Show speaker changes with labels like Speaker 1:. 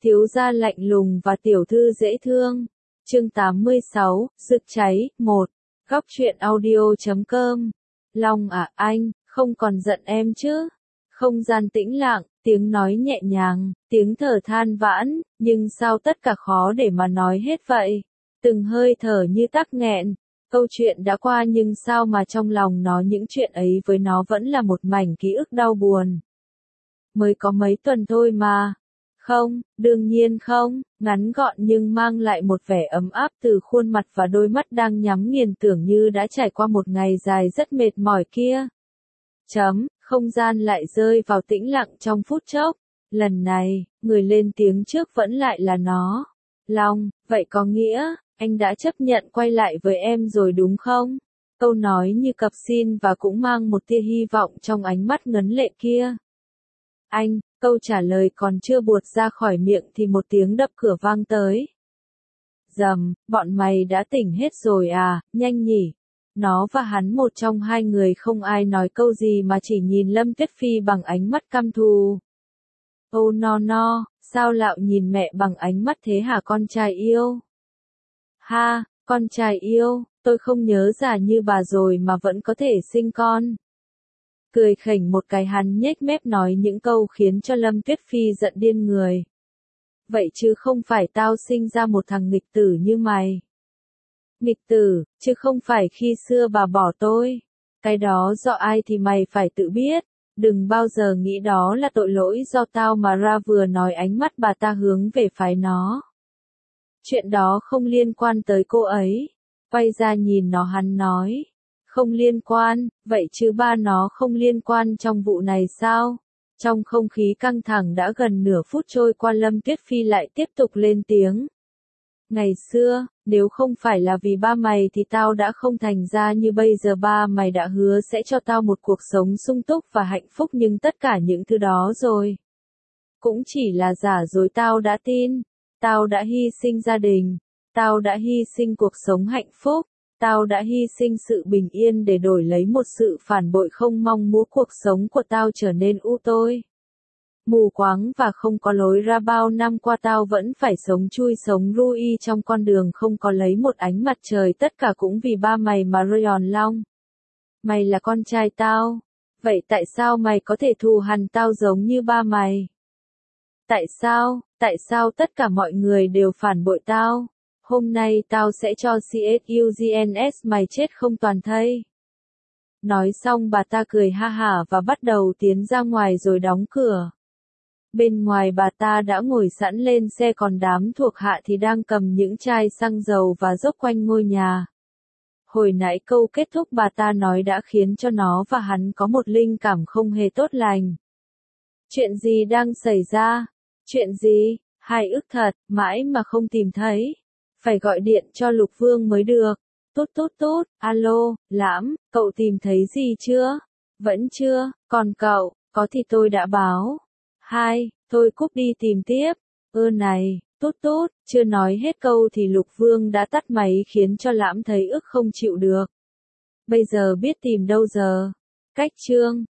Speaker 1: Thiếu gia lạnh lùng và tiểu thư dễ thương. Chương 86, rực cháy, 1. Góc truyện audio.com. Long à, anh, không còn giận em chứ? Không gian tĩnh lặng, tiếng nói nhẹ nhàng, tiếng thở than vãn, nhưng sao tất cả khó để mà nói hết vậy? Từng hơi thở như tắc nghẹn. Câu chuyện đã qua nhưng sao mà trong lòng nó những chuyện ấy với nó vẫn là một mảnh ký ức đau buồn. Mới có mấy tuần thôi mà. Không, đương nhiên không, ngắn gọn nhưng mang lại một vẻ ấm áp từ khuôn mặt và đôi mắt đang nhắm nghiền tưởng như đã trải qua một ngày dài rất mệt mỏi kia. Không gian lại rơi vào tĩnh lặng trong phút chốc. Lần này, người lên tiếng trước vẫn lại là nó. Long, vậy có nghĩa, anh đã chấp nhận quay lại với em rồi đúng không? Câu nói như cặp xin và cũng mang một tia hy vọng trong ánh mắt ngấn lệ kia. Anh, câu trả lời còn chưa buột ra khỏi miệng thì một tiếng đập cửa vang tới. Rầm, bọn mày đã tỉnh hết rồi à, nhanh nhỉ. Nó và hắn một trong hai người không ai nói câu gì mà chỉ nhìn Lâm Tuyết Phi bằng ánh mắt căm thù. Ô no, sao Lạo nhìn mẹ bằng ánh mắt thế hả con trai yêu? Ha, con trai yêu, tôi không nhớ già như bà rồi mà vẫn có thể sinh con. Cười khỉnh một cái hắn nhếch mép nói những câu khiến cho Lâm Tuyết Phi giận điên người. Vậy chứ không phải tao sinh ra một thằng nghịch tử như mày. Nghịch tử, chứ không phải khi xưa bà bỏ tôi. Cái đó do ai thì mày phải tự biết. Đừng bao giờ nghĩ đó là tội lỗi do tao mà ra vừa nói ánh mắt bà ta hướng về phái nó. Chuyện đó không liên quan tới cô ấy. Quay ra nhìn nó hắn nói. Không liên quan, vậy chứ ba nó không liên quan trong vụ này sao? Trong không khí căng thẳng đã gần nửa phút trôi qua Lâm Tuyết Phi lại tiếp tục lên tiếng. Ngày xưa, nếu không phải là vì ba mày thì tao đã không thành ra như bây giờ ba mày đã hứa sẽ cho tao một cuộc sống sung túc và hạnh phúc nhưng tất cả những thứ đó rồi. Cũng chỉ là giả dối tao đã tin. Tao đã hy sinh gia đình. Tao đã hy sinh cuộc sống hạnh phúc. Tao đã hy sinh sự bình yên để đổi lấy một sự phản bội không mong muốn cuộc sống của tao trở nên u tối. Mù quáng và không có lối ra bao năm qua tao vẫn phải sống chui sống rui trong con đường không có lấy một ánh mặt trời tất cả cũng vì ba mày mà Rayon Long. Mày là con trai tao. Vậy tại sao mày có thể thù hằn tao giống như ba mày? Tại sao tất cả mọi người đều phản bội tao? Hôm nay tao sẽ cho CSUGNS mày chết không toàn thây. Nói xong bà ta cười ha hả và bắt đầu tiến ra ngoài rồi đóng cửa. Bên ngoài bà ta đã ngồi sẵn lên xe còn đám thuộc hạ thì đang cầm những chai xăng dầu và dốc quanh ngôi nhà. Hồi nãy câu kết thúc bà ta nói đã khiến cho nó và hắn có một linh cảm không hề tốt lành. Chuyện gì đang xảy ra? Chuyện gì? Hài ức thật, mãi mà không tìm thấy. Phải gọi điện cho Lục Vương mới được. Tốt, alo, Lãm, cậu tìm thấy gì chưa? Vẫn chưa, còn cậu, có thì tôi đã báo. Thôi cúp đi tìm tiếp. Này, tốt, chưa nói hết câu thì Lục Vương đã tắt máy khiến cho Lãm thấy ức không chịu được. Bây giờ biết tìm đâu giờ? Cách chương.